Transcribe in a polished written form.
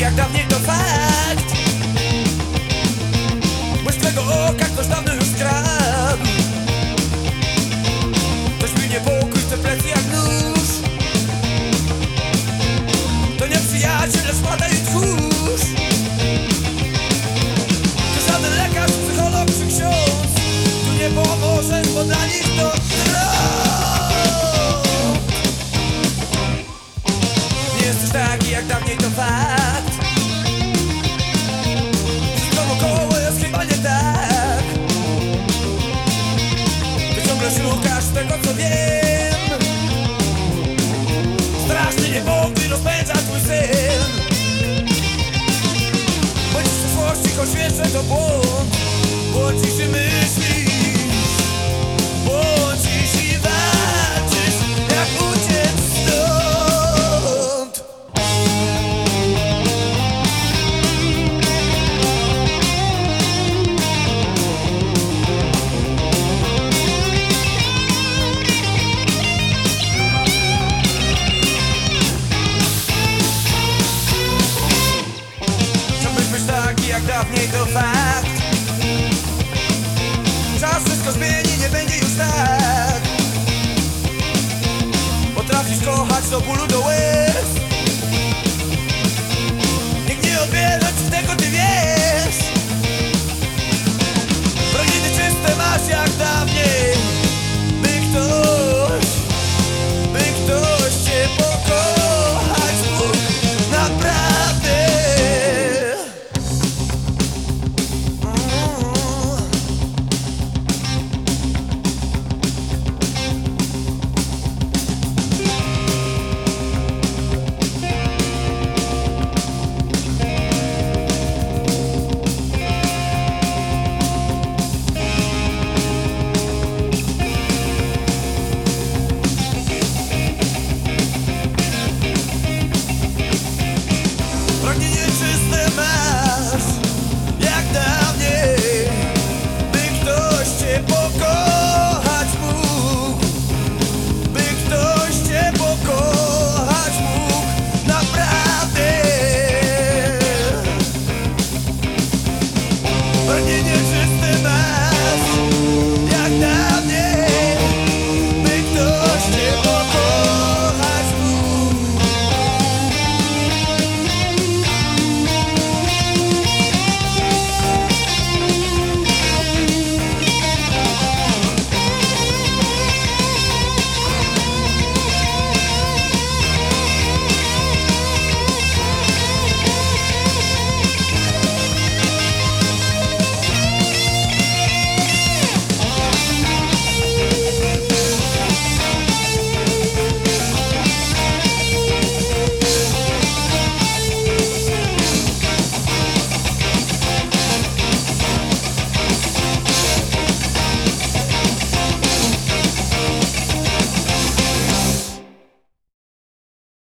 jak dawniej, to fakt. Błysk twego oka ktoś dawno już skradł. Ktoś mi niepokój w te plecy jak nóż. To nie przyjaciel, lecz wkłada i tchórz. To żaden lekarz, psycholog czy ksiądz tu nie pomoże, bo dla nich to nie jesteś taki jak dawniej, to fakt. Wszystko wokoło jest chyba nie tak. Ty ciągle szukasz tego, co wiem. Straszny niepokój rozpędza twój sen. Bądź w przyszłości, choć wiesz, że to błąd. Błądzisz i myślisz, błądzisz i walczysz, jak uciec stąd. Żebyś być taki jak dawniej, to fakt. Czas wszystko zmieni, nie będzie już tak. Potrafisz kochać do bólu, do łez. Nikt nie odbiera